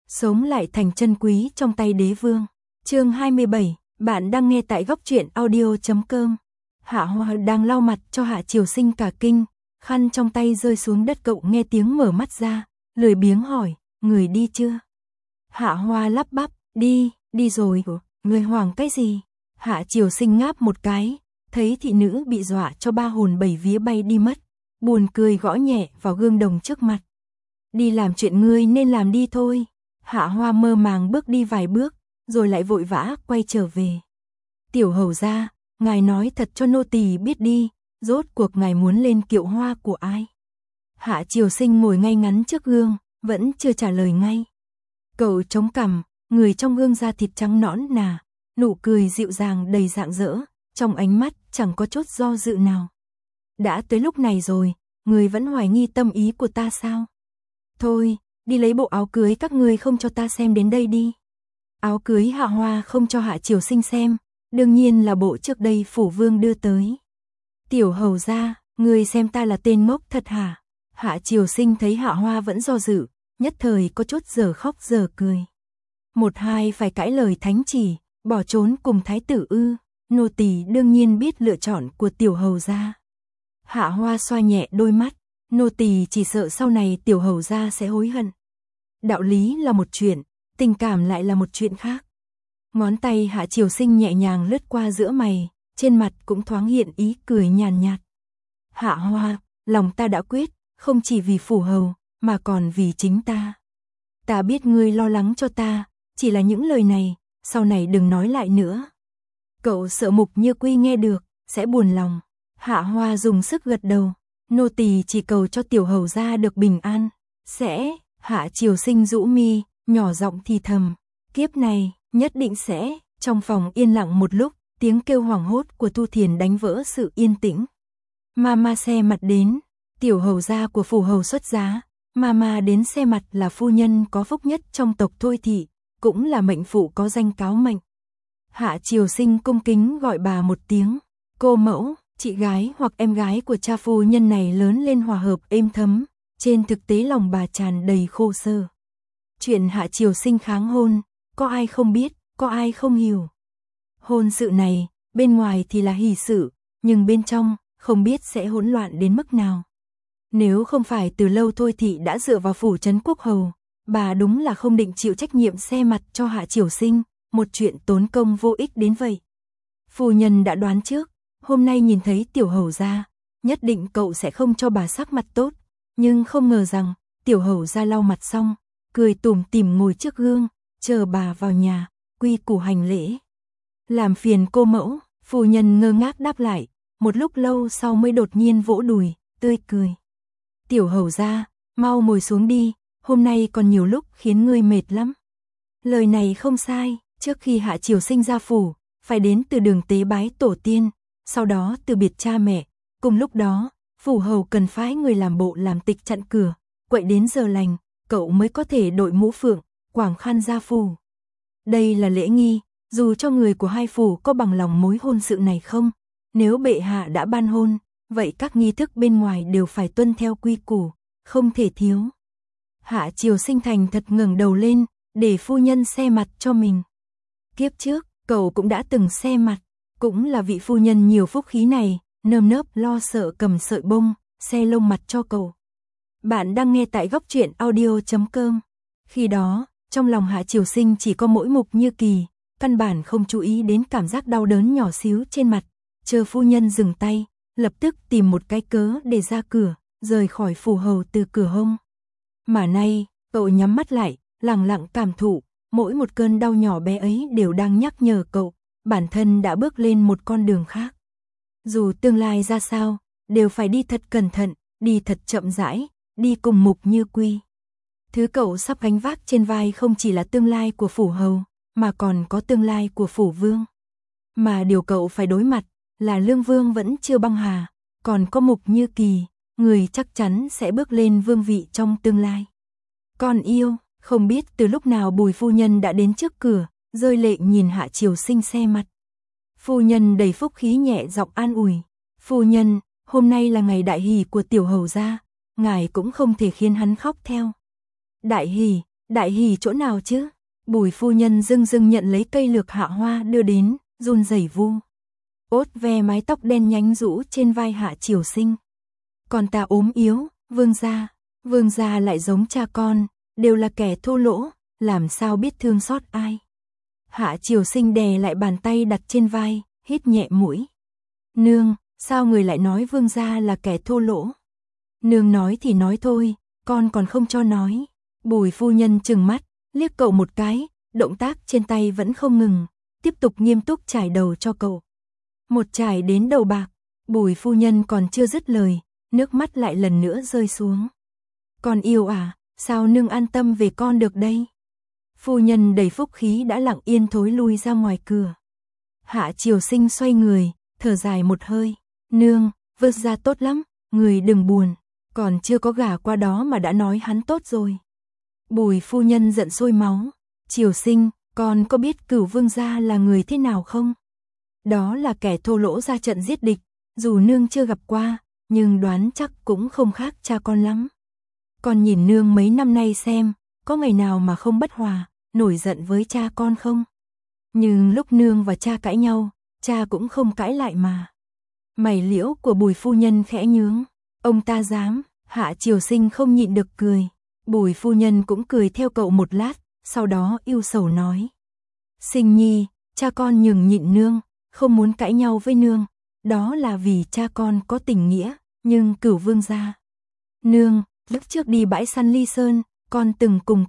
sống lại thành chân quý trong tay đế vương. Chương 27, bạn đang nghe tại góc truyện audio.com. Hạ Hoa đang lau mặt cho Hạ Triều Sinh cả kinh, khăn trong tay rơi xuống đất, cậu nghe tiếng mở mắt ra, lười biếng hỏi, người đi chưa? Hạ Hoa lắp bắp, đi rồi. Người hoảng cái gì? Hạ Triều Sinh ngáp một cái, thấy thị nữ bị dọa cho ba hồn bảy vía bay đi mất, buồn cười gõ nhẹ vào gương đồng trước mặt. Đi làm chuyện ngươi nên làm đi thôi. Hạ Hoa mơ màng bước đi vài bước, rồi lại vội vã quay trở về. Tiểu hầu gia, ngài nói thật cho nô tỳ biết đi, rốt cuộc ngài muốn lên kiệu hoa của ai? Hạ Triều Sinh ngồi ngay ngắn trước gương, vẫn chưa trả lời ngay. Cậu chống cằm, người trong gương da thịt trắng nõn nà, nụ cười dịu dàng đầy rạng rỡ, trong ánh mắt chẳng có chút do dự nào. Đã tới lúc này rồi, người vẫn hoài nghi tâm ý của ta sao? Thôi, đi lấy bộ áo cưới các ngươi không cho ta xem đến đây đi. Áo cưới Hạ Hoa không cho Hạ Triều Sinh xem, đương nhiên là bộ trước đây phủ vương đưa tới. Tiểu hầu gia, ngươi xem ta là tên ngốc thật hả? Hạ Triều Sinh thấy Hạ Hoa vẫn do dự, nhất thời có chút giờ khóc giờ cười. Một hai phải cãi lời thánh chỉ, bỏ trốn cùng thái tử ư? Nô tỳ đương nhiên biết lựa chọn của tiểu hầu gia. Hạ Hoa xoa nhẹ đôi mắt, nô tỳ chỉ sợ sau này tiểu hầu gia sẽ hối hận. Đạo lý là một chuyện, tình cảm lại là một chuyện khác. Ngón tay Hạ Triều Sinh nhẹ nhàng lướt qua giữa mày, trên mặt cũng thoáng hiện ý cười nhàn nhạt. Hạ Hoa, lòng ta đã quyết, không chỉ vì phủ hầu, mà còn vì chính ta. Ta biết ngươi lo lắng cho ta, chỉ là những lời này, sau này đừng nói lại nữa. Cậu sợ Mục Như Quy nghe được, sẽ buồn lòng. Hạ Hoa dùng sức gật đầu, nô tỳ chỉ cầu cho tiểu hầu gia được bình an. Sẽ, Hạ Triều Sinh rũ mi, nhỏ giọng thì thầm, kiếp này, nhất định sẽ. Trong phòng yên lặng một lúc, tiếng kêu hoảng hốt của Thu Thiền đánh vỡ sự yên tĩnh. Mama xe mặt đến, tiểu hầu gia của phủ hầu xuất giá, Mama đến xe mặt là phu nhân có phúc nhất trong tộc Thôi thị, cũng là mệnh phụ có danh cáo mệnh. Hạ Triều Sinh cung kính gọi bà một tiếng, cô mẫu, chị gái hoặc em gái của cha phu nhân này lớn lên hòa hợp êm thấm, trên thực tế lòng bà tràn đầy khô sơ. Chuyện Hạ Triều Sinh kháng hôn, có ai không biết, có ai không hiểu. Hôn sự này, bên ngoài thì là hỷ sự, nhưng bên trong, không biết sẽ hỗn loạn đến mức nào. Nếu không phải từ lâu Thôi thị đã dựa vào phủ trấn quốc hầu, bà đúng là không định chịu trách nhiệm xe mặt cho Hạ Triều Sinh, một chuyện tốn công vô ích đến vậy. Phu nhân đã đoán trước, hôm nay nhìn thấy tiểu hầu gia, nhất định cậu sẽ không cho bà sắc mặt tốt, nhưng không ngờ rằng, tiểu hầu gia lau mặt xong, cười tủm tỉm ngồi trước gương, chờ bà vào nhà, quy củ hành lễ. Làm phiền cô mẫu, phu nhân ngơ ngác đáp lại, một lúc lâu sau mới đột nhiên vỗ đùi, tươi cười. Tiểu hầu gia, mau ngồi xuống đi, hôm nay còn nhiều lúc khiến ngươi mệt lắm. Lời này không sai, trước khi Hạ Triều Sinh ra phủ, phải đến từ đường tế bái tổ tiên, sau đó từ biệt cha mẹ, cùng lúc đó, phủ hầu cần phái người làm bộ làm tịch chặn cửa, quậy đến giờ lành, cậu mới có thể đội mũ phượng, quàng khăn ra phủ. Đây là lễ nghi, dù cho người của hai phủ có bằng lòng mối hôn sự này không, nếu bệ hạ đã ban hôn, vậy các nghi thức bên ngoài đều phải tuân theo quy củ, không thể thiếu. Hạ Triều Sinh thành thật ngẩng đầu lên, để phu nhân xe mặt cho mình. Kiếp trước, cậu cũng đã từng xe mặt, cũng là vị phu nhân nhiều phúc khí này, nơm nớp lo sợ cầm sợi bông, xe lông mặt cho cậu. Bạn đang nghe tại góc truyện audio.com. Khi đó, trong lòng Hạ Triều Sinh chỉ có mỗi Mục Như Kỳ, căn bản không chú ý đến cảm giác đau đớn nhỏ xíu trên mặt, chờ phu nhân dừng tay, lập tức tìm một cái cớ để ra cửa, rời khỏi phủ hầu từ cửa hông. Mà nay, cậu nhắm mắt lại, lặng lặng cảm thụ, mỗi một cơn đau nhỏ bé ấy đều đang nhắc nhở cậu, bản thân đã bước lên một con đường khác. Dù tương lai ra sao, đều phải đi thật cẩn thận, đi thật chậm rãi, đi cùng Mục Như Quy. Thứ cậu sắp gánh vác trên vai không chỉ là tương lai của phủ hầu, mà còn có tương lai của phủ vương. Mà điều cậu phải đối mặt là Lương Vương vẫn chưa băng hà, còn có Mục Như Kỳ, người chắc chắn sẽ bước lên vương vị trong tương lai. Con yêu, không biết từ lúc nào Bùi phu nhân đã đến trước cửa, rơi lệ nhìn Hạ Triều Sinh xe mặt. Phu nhân đầy phúc khí nhẹ giọng an ủi, phu nhân, hôm nay là ngày đại hỷ của tiểu hầu gia, ngài cũng không thể khiến hắn khóc theo. Đại hỷ, Đại hỉ chỗ nào chứ? Bùi phu nhân dưng dưng nhận lấy cây lược Hạ Hoa đưa đến, run rẩy vu ốt ve mái tóc đen nhánh rũ trên vai Hạ Triều Sinh. Còn ta ốm yếu, vương gia lại giống cha con, đều là kẻ thô lỗ, làm sao biết thương xót ai. Hạ Triều Sinh đè lại bàn tay đặt trên vai, hít nhẹ mũi. Nương, sao người lại nói vương gia là kẻ thô lỗ? Nương nói thì nói thôi, con còn không cho nói. Bùi phu nhân trừng mắt, liếc cậu một cái, động tác trên tay vẫn không ngừng, tiếp tục nghiêm túc chải đầu cho cậu. Một chải đến đầu bạc, Bùi phu nhân còn chưa dứt lời, nước mắt lại lần nữa rơi xuống. Con yêu à, sao nương an tâm về con được đây? Phu nhân đầy phúc khí đã lặng yên thối lui ra ngoài cửa. Hạ Triều Sinh xoay người, thở dài một hơi. Nương, vương gia tốt lắm, người đừng buồn, còn chưa có gả qua đó mà đã nói hắn tốt rồi. Bùi phu nhân giận sôi máu. Triều Sinh, con có biết Cửu vương gia là người thế nào không? Đó là kẻ thô lỗ ra trận giết địch, dù nương chưa gặp qua, nhưng đoán chắc cũng không khác cha con lắm. Con nhìn nương mấy năm nay xem, có ngày nào mà không bất hòa, nổi giận với cha con không? Nhưng lúc nương và cha cãi nhau, cha cũng không cãi lại mà. Mày liễu của Bùi phu nhân khẽ nhướng. Ông ta dám, Hạ Triều Sinh không nhịn được cười. Bùi phu nhân cũng cười theo cậu một lát, sau đó ưu sầu nói. Sinh nhi, cha con nhường nhịn nương, không muốn cãi nhau với nương. Đó là vì cha con có tình nghĩa, nhưng Cửu vương gia. Nương, lúc trước đi bãi săn Ly Sơn, con từng cùng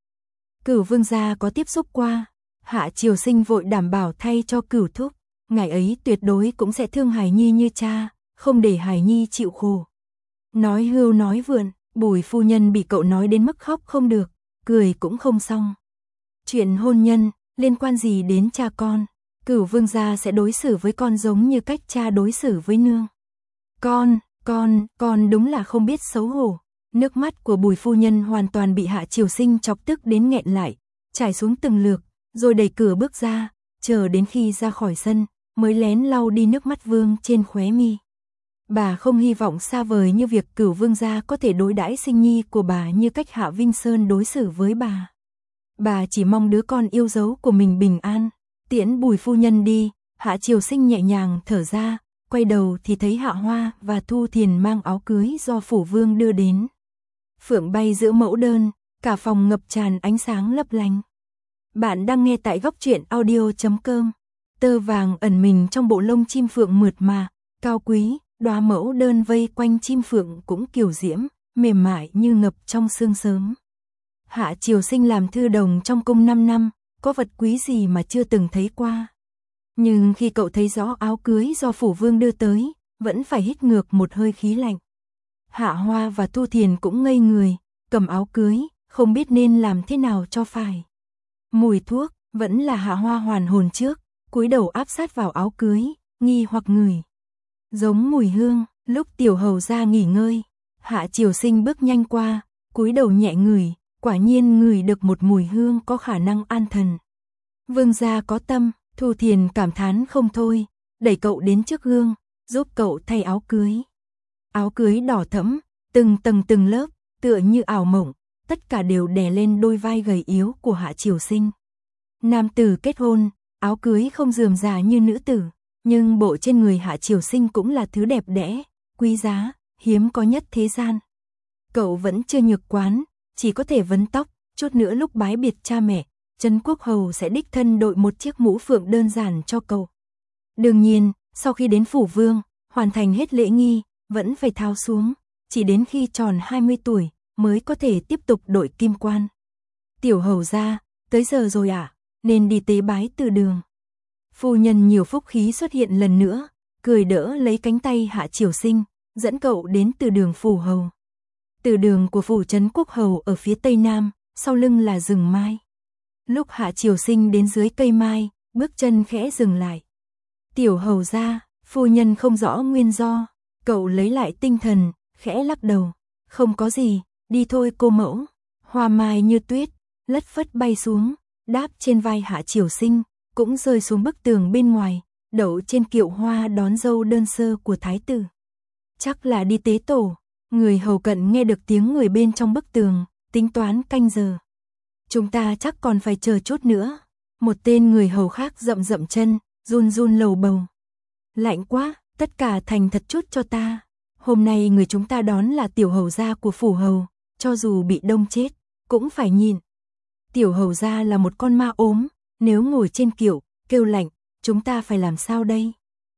Cửu vương gia có tiếp xúc qua. Hạ Triều Sinh vội đảm bảo thay cho Cửu thúc, ngài ấy tuyệt đối cũng sẽ thương Hải Nhi như cha, không để Hải Nhi chịu khổ. Nói hưu nói vượn, Bùi phu nhân bị cậu nói đến mức khóc không được, cười cũng không xong. Chuyện hôn nhân, liên quan gì đến cha con? Cửu vương gia sẽ đối xử với con giống như cách cha đối xử với nương. Con đúng là không biết xấu hổ. Nước mắt của Bùi phu nhân hoàn toàn bị Hạ Triều Sinh chọc tức đến nghẹn lại, trải xuống từng lượt, rồi đẩy cửa bước ra, chờ đến khi ra khỏi sân, mới lén lau đi nước mắt vương trên khóe mi. Bà không hy vọng xa vời như việc Cửu vương gia có thể đối đãi Sinh nhi của bà như cách Hạ Vinh Sơn đối xử với bà. Bà chỉ mong đứa con yêu dấu của mình bình an. Tiễn Bùi phu nhân đi, Hạ Triều Sinh nhẹ nhàng thở ra, quay đầu thì thấy Hạ Hoa và Thu Thiền mang áo cưới do phủ vương đưa đến. Phượng bay giữa mẫu đơn, cả phòng ngập tràn ánh sáng lấp lánh. Bạn đang nghe tại góc truyện audio.com. Tơ vàng ẩn mình trong bộ lông chim phượng mượt mà, cao quý, đóa mẫu đơn vây quanh chim phượng cũng kiều diễm, mềm mại như ngập trong sương sớm. Hạ Triều Sinh làm thư đồng trong cung 5 năm, có vật quý gì mà chưa từng thấy qua. Nhưng khi cậu thấy rõ áo cưới do phủ vương đưa tới, vẫn phải hít ngược một hơi khí lạnh. Hạ Hoa và Thu Thiền cũng ngây người, cầm áo cưới, không biết nên làm thế nào cho phải. Mùi thuốc, vẫn là Hạ Hoa hoàn hồn trước, cúi đầu áp sát vào áo cưới, nghi hoặc ngửi. Giống mùi hương, lúc tiểu hầu ra nghỉ ngơi, Hạ Triều Sinh bước nhanh qua, cúi đầu nhẹ ngửi, quả nhiên ngửi được một mùi hương có khả năng an thần. Vương gia có tâm, Thu Thiền cảm thán không thôi, đẩy cậu đến trước gương, giúp cậu thay áo cưới. Áo cưới đỏ thẫm, từng tầng từng lớp, tựa như ảo mộng, tất cả đều đè lên đôi vai gầy yếu của Hạ Triều Sinh. Nam tử kết hôn, áo cưới không rườm rà như nữ tử, nhưng bộ trên người Hạ Triều Sinh cũng là thứ đẹp đẽ, quý giá, hiếm có nhất thế gian. Cậu vẫn chưa nhược quán, chỉ có thể vấn tóc, chút nữa lúc bái biệt cha mẹ, Trấn Quốc Hầu sẽ đích thân đội một chiếc mũ phượng đơn giản cho cậu. Đương nhiên, sau khi đến phủ vương, hoàn thành hết lễ nghi, vẫn phải tháo xuống, chỉ đến khi tròn 20 tuổi mới có thể tiếp tục đội kim quan. Tiểu hầu gia, tới giờ rồi à, nên đi tế bái từ đường. Phu nhân nhiều phúc khí xuất hiện lần nữa, cười đỡ lấy cánh tay Hạ Triều Sinh, dẫn cậu đến từ đường phủ hầu. Từ đường của phủ Trấn Quốc Hầu ở phía tây nam, sau lưng là rừng mai. Lúc Hạ Triều Sinh đến dưới cây mai, bước chân khẽ dừng lại. Tiểu hầu gia, phu nhân không rõ nguyên do, cậu lấy lại tinh thần, khẽ lắc đầu. Không có gì, đi thôi cô mẫu. Hoa mai như tuyết, lất phất bay xuống, đáp trên vai Hạ Triều Sinh, cũng rơi xuống bức tường bên ngoài, đậu trên kiệu hoa đón dâu đơn sơ của thái tử. Chắc là đi tế tổ. Người hầu cận nghe được tiếng người bên trong bức tường, tính toán canh giờ. Chúng ta chắc còn phải chờ chút nữa. Một tên người hầu khác rậm rậm chân, run run lầu bầu. Lạnh quá, tất cả thành thật chút cho ta. Hôm nay người chúng ta đón là tiểu hầu gia của phủ hầu, cho dù bị đông chết, cũng phải nhịn. Tiểu hầu gia là một con ma ốm, nếu ngồi trên kiệu, kêu lạnh, chúng ta phải làm sao đây?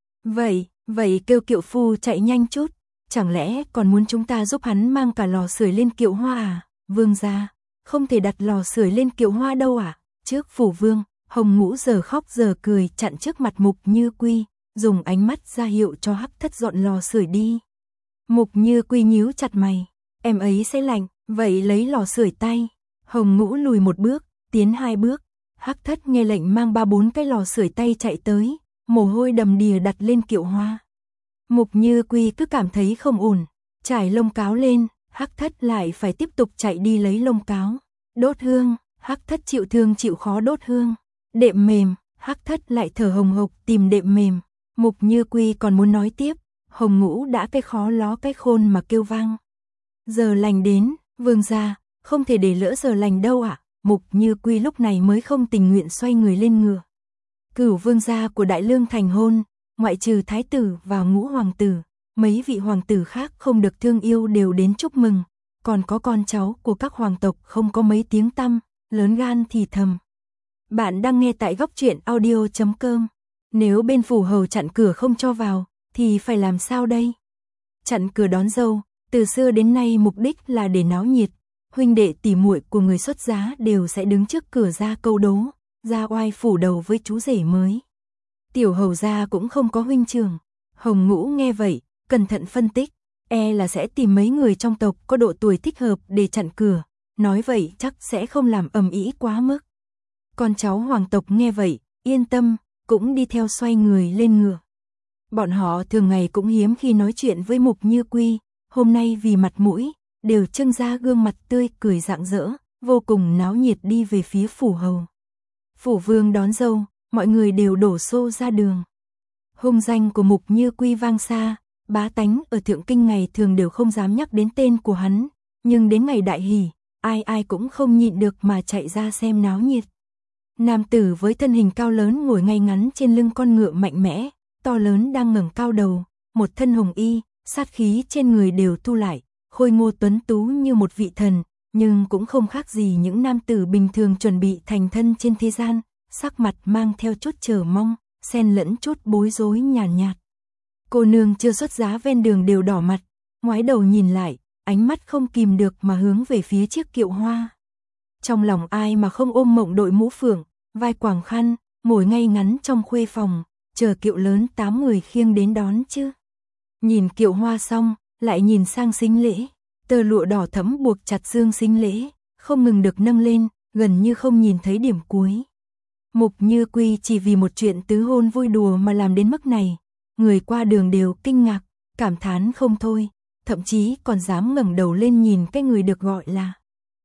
Vậy kêu kiệu phu chạy nhanh chút, chẳng lẽ còn muốn chúng ta giúp hắn mang cả lò sưởi lên kiệu hoa à? Vương gia, không thể đặt lò sưởi lên kiệu hoa đâu à? Trước phủ vương, Hồng Ngũ giờ khóc giờ cười chặn trước mặt Mục Như Quy, dùng ánh mắt ra hiệu cho Hắc Thất dọn lò sưởi đi. Mục Như Quy nhíu chặt mày, em ấy sẽ lạnh, vậy lấy lò sưởi tay. Hồng Ngũ lùi một bước, tiến 2 bước, Hắc Thất nghe lệnh mang 3-4 cái lò sưởi tay chạy tới, mồ hôi đầm đìa đặt lên kiệu hoa. Mục Như Quy cứ cảm thấy không ổn, trải lông cáo lên, Hắc Thất lại phải tiếp tục chạy đi lấy lông cáo. Đốt hương, Hắc Thất chịu thương chịu khó đốt hương. Đệm mềm, Hắc Thất lại thở hồng hộc tìm đệm mềm. Mục Như Quy còn muốn nói tiếp, Hồng Ngũ đã cái khó ló cái khôn mà kêu vang. Giờ lành đến, vương gia, không thể để lỡ giờ lành đâu ạ. Mục Như Quy lúc này mới không tình nguyện xoay người lên ngựa. Cửu vương gia của Đại Lương thành hôn, ngoại trừ thái tử và Ngũ hoàng tử, mấy vị hoàng tử khác không được thương yêu đều đến chúc mừng, còn có con cháu của các hoàng tộc không có mấy tiếng tăm, lớn gan thì thầm. Bạn đang nghe tại góc truyện audio.com. Nếu bên phủ hầu chặn cửa không cho vào, thì phải làm sao đây? Chặn cửa đón dâu, từ xưa đến nay mục đích là để náo nhiệt, huynh đệ tỉ muội của người xuất giá đều sẽ đứng trước cửa ra câu đố, ra oai phủ đầu với chú rể mới. Tiểu hầu gia cũng không có huynh trưởng. Hồng Ngũ nghe vậy, cẩn thận phân tích, là sẽ tìm mấy người trong tộc có độ tuổi thích hợp để chặn cửa, nói vậy chắc sẽ không làm ầm ĩ quá mức. Con cháu hoàng tộc nghe vậy, yên tâm, cũng đi theo xoay người lên ngựa. Bọn họ thường ngày cũng hiếm khi nói chuyện với Mục Như Quy, hôm nay vì mặt mũi, đều trưng ra gương mặt tươi cười rạng rỡ, vô cùng náo nhiệt đi về phía phủ hầu. Phủ vương đón dâu, mọi người đều đổ xô ra đường. Hung danh của Mục Như Quy vang xa, bá tánh ở Thượng Kinh ngày thường đều không dám nhắc đến tên của hắn, nhưng đến ngày đại hỷ, ai cũng không nhịn được mà chạy ra xem náo nhiệt. Nam tử với thân hình cao lớn ngồi ngay ngắn trên lưng con ngựa mạnh mẽ, to lớn đang ngẩng cao đầu, một thân hồng y, sát khí trên người đều thu lại, khôi ngô tuấn tú như một vị thần, nhưng cũng không khác gì những nam tử bình thường chuẩn bị thành thân trên thế gian, sắc mặt mang theo chút chờ mong, xen lẫn chút bối rối nhàn nhạt. Cô nương chưa xuất giá ven đường đều đỏ mặt, ngoái đầu nhìn lại, ánh mắt không kìm được mà hướng về phía chiếc kiệu hoa. Trong lòng ai mà không ôm mộng đội mũ phượng, vai quàng khăn, ngồi ngay ngắn trong khuê phòng, chờ kiệu lớn 8 người khiêng đến đón chứ. Nhìn kiệu hoa xong, lại nhìn sang sính lễ, tơ lụa đỏ thẫm buộc chặt xương sính lễ, không ngừng được nâng lên, gần như không nhìn thấy điểm cuối. Mục Như Quy chỉ vì một chuyện tứ hôn vui đùa mà làm đến mức này, người qua đường đều kinh ngạc, cảm thán không thôi, thậm chí còn dám ngẩng đầu lên nhìn cái người được gọi là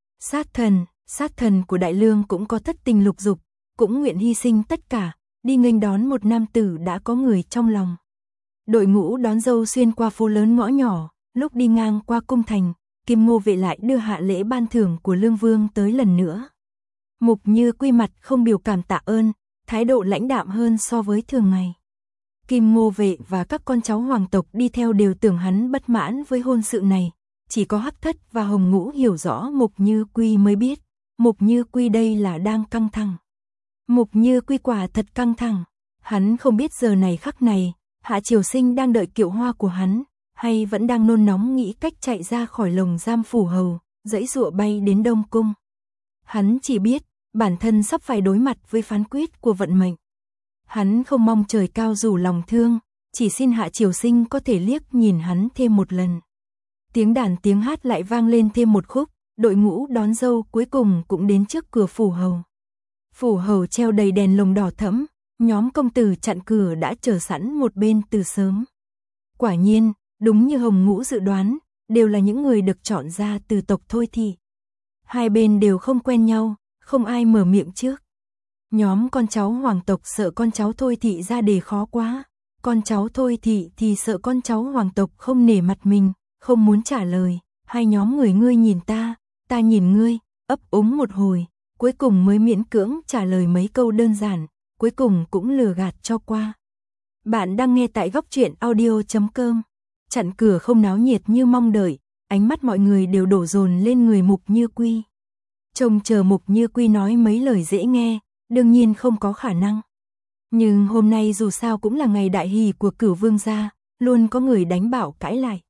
sát thần của Đại Lương cũng có thất tình lục dục, cũng nguyện hy sinh tất cả, đi nghênh đón một nam tử đã có người trong lòng. Đội ngũ đón dâu xuyên qua phố lớn ngõ nhỏ, lúc đi ngang qua cung thành, Kim Ngô vệ lại đưa hạ lễ ban thưởng của Lương Vương tới lần nữa. Mục Như Quy mặt không biểu cảm tạ ơn, thái độ lãnh đạm hơn so với thường ngày. Kim Ngô vệ và các con cháu hoàng tộc đi theo đều tưởng hắn bất mãn với hôn sự này, chỉ có Hắc Thất và Hồng Ngũ hiểu rõ Mục Như Quy mới biết, Mục Như Quy đây là đang căng thẳng. Mục Như Quy quả thật căng thẳng, hắn không biết giờ này khắc này, Hạ Triều Sinh đang đợi kiệu hoa của hắn, hay vẫn đang nôn nóng nghĩ cách chạy ra khỏi lồng giam phủ hầu, giãy giụa bay đến Đông Cung. Hắn chỉ biết, bản thân sắp phải đối mặt với phán quyết của vận mệnh. Hắn không mong trời cao rủ lòng thương, chỉ xin Hạ Triều Sinh có thể liếc nhìn hắn thêm một lần. Tiếng đàn tiếng hát lại vang lên thêm một khúc, đội ngũ đón dâu cuối cùng cũng đến trước cửa phủ hầu. Phủ hầu treo đầy đèn lồng đỏ thẫm, nhóm công tử chặn cửa đã chờ sẵn một bên từ sớm. Quả nhiên, đúng như Hồng Ngũ dự đoán, đều là những người được chọn ra từ tộc Thôi Thị. Hai bên đều không quen nhau, không ai mở miệng trước. Nhóm con cháu hoàng tộc sợ con cháu Thôi Thị ra đề khó quá, con cháu Thôi Thị thì sợ con cháu hoàng tộc không nể mặt mình, không muốn trả lời. Hai nhóm người ngươi nhìn ta nhìn ngươi, ấp úng một hồi, cuối cùng mới miễn cưỡng trả lời mấy câu đơn giản, cuối cùng cũng lừa gạt cho qua. Bạn đang nghe tại góc truyện audio.com. Chặn cửa không náo nhiệt như mong đợi, ánh mắt mọi người đều đổ dồn lên người Mục Như Quy. Trông chờ Mục Như Quy nói mấy lời dễ nghe, đương nhiên không có khả năng. Nhưng hôm nay dù sao cũng là ngày đại hỷ của Cửu Vương gia, luôn có người đánh bảo cãi lại.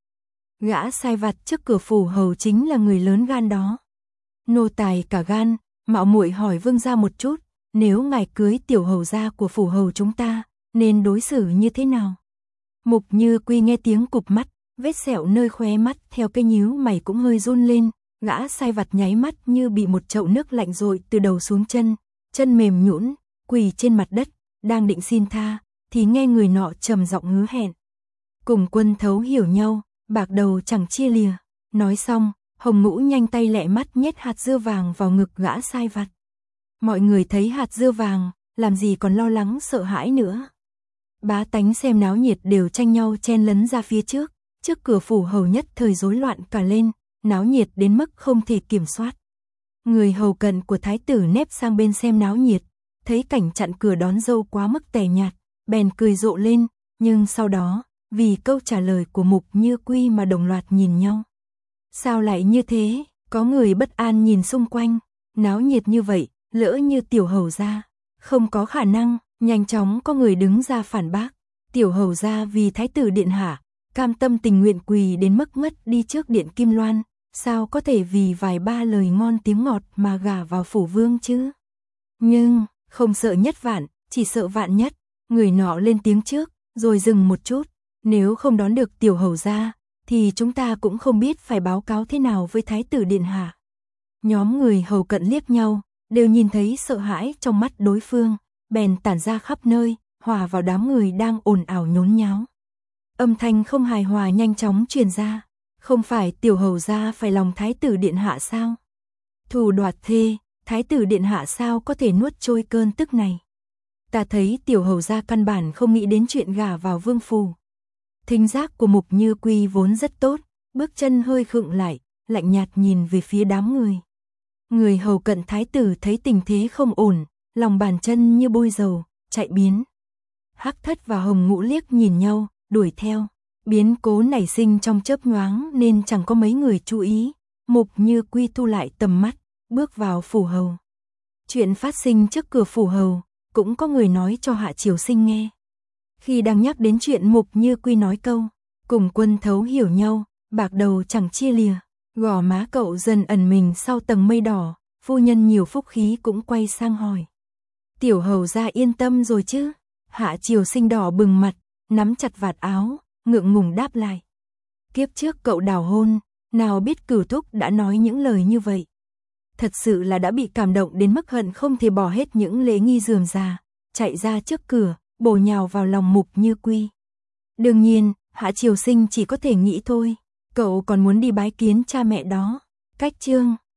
Gã sai vặt trước cửa phủ hầu chính là người lớn gan đó. Nô tài cả gan, mạo muội hỏi vương gia một chút, nếu ngài cưới tiểu hầu gia của phủ hầu chúng ta, nên đối xử như thế nào? Mục Như Quy nghe tiếng cụp mắt, vết sẹo nơi khóe mắt theo cái nhíu mày cũng hơi run lên, gã sai vặt nháy mắt như bị một chậu nước lạnh dội từ đầu xuống chân, chân mềm nhũn, quỳ trên mặt đất, đang định xin tha, thì nghe người nọ trầm giọng hứa hẹn. Cùng Quân thấu hiểu nhau, bạc đầu chẳng chia lìa. Nói xong, Hồng Ngũ nhanh tay lẹ mắt nhét hạt dưa vàng vào ngực gã sai vặt. Mọi người thấy hạt dưa vàng, làm gì còn lo lắng sợ hãi nữa. Bá tánh xem náo nhiệt đều tranh nhau chen lấn ra phía trước, trước cửa phủ hầu nhất thời rối loạn cả lên, náo nhiệt đến mức không thể kiểm soát. Người hầu cận của thái tử nép sang bên xem náo nhiệt, thấy cảnh chặn cửa đón dâu quá mức tẻ nhạt, bèn cười rộ lên, nhưng sau đó, vì câu trả lời của Mục Như Quy mà đồng loạt nhìn nhau. Sao lại như thế? Có người bất an nhìn xung quanh, náo nhiệt như vậy, lỡ như tiểu hầu gia, không có khả năng, nhanh chóng có người đứng ra phản bác. Tiểu hầu gia vì thái tử điện hạ, cam tâm tình nguyện quỳ đến mức ngất đi trước điện Kim Loan, sao có thể vì vài ba lời ngon tiếng ngọt mà gả vào phủ vương chứ? Nhưng, không sợ nhất vạn, chỉ sợ vạn nhất, người nọ lên tiếng trước, rồi dừng một chút, nếu không đón được tiểu hầu gia, thì chúng ta cũng không biết phải báo cáo thế nào với thái tử điện hạ. Nhóm người hầu cận liếc nhau, đều nhìn thấy sợ hãi trong mắt đối phương, bèn tản ra khắp nơi, hòa vào đám người đang ồn ào nhốn nháo. Âm thanh không hài hòa nhanh chóng truyền ra, không phải tiểu hầu gia phải lòng thái tử điện hạ sao? Thù đoạt thê, thái tử điện hạ sao có thể nuốt trôi cơn tức này? Ta thấy tiểu hầu gia căn bản không nghĩ đến chuyện gả vào vương phủ. Thính giác của Mục Như Quy vốn rất tốt, bước chân hơi khựng lại, lạnh nhạt nhìn về phía đám người. Người hầu cận thái tử thấy tình thế không ổn, lòng bàn chân như bôi dầu, chạy biến. Hắc Thất và Hồng Ngũ liếc nhìn nhau, đuổi theo. Biến cố nảy sinh trong chớp nhoáng nên chẳng có mấy người chú ý. Mục Như Quy thu lại tầm mắt, bước vào phủ hầu. Chuyện phát sinh trước cửa phủ hầu, cũng có người nói cho Hạ Triều Sinh nghe. Khi đang nhắc đến chuyện Mục Như Quy nói câu, cùng Quân thấu hiểu nhau, bạc đầu chẳng chia lìa, gò má cậu dần ẩn mình sau tầng mây đỏ, phu nhân nhiều phúc khí cũng quay sang hỏi. Tiểu hầu gia yên tâm rồi chứ? Hạ Triều Sinh đỏ bừng mặt, nắm chặt vạt áo, ngượng ngùng đáp lại. Kiếp trước cậu đào hôn, nào biết Cửu thúc đã nói những lời như vậy. Thật sự là đã bị cảm động đến mức hận không thể bỏ hết những lễ nghi rườm rà, chạy ra trước cửa, bổ nhào vào lòng Mục Như Quy. Đương nhiên, Hạ Triều Sinh chỉ có thể nghĩ thôi, cậu còn muốn đi bái kiến cha mẹ đó. Cách chương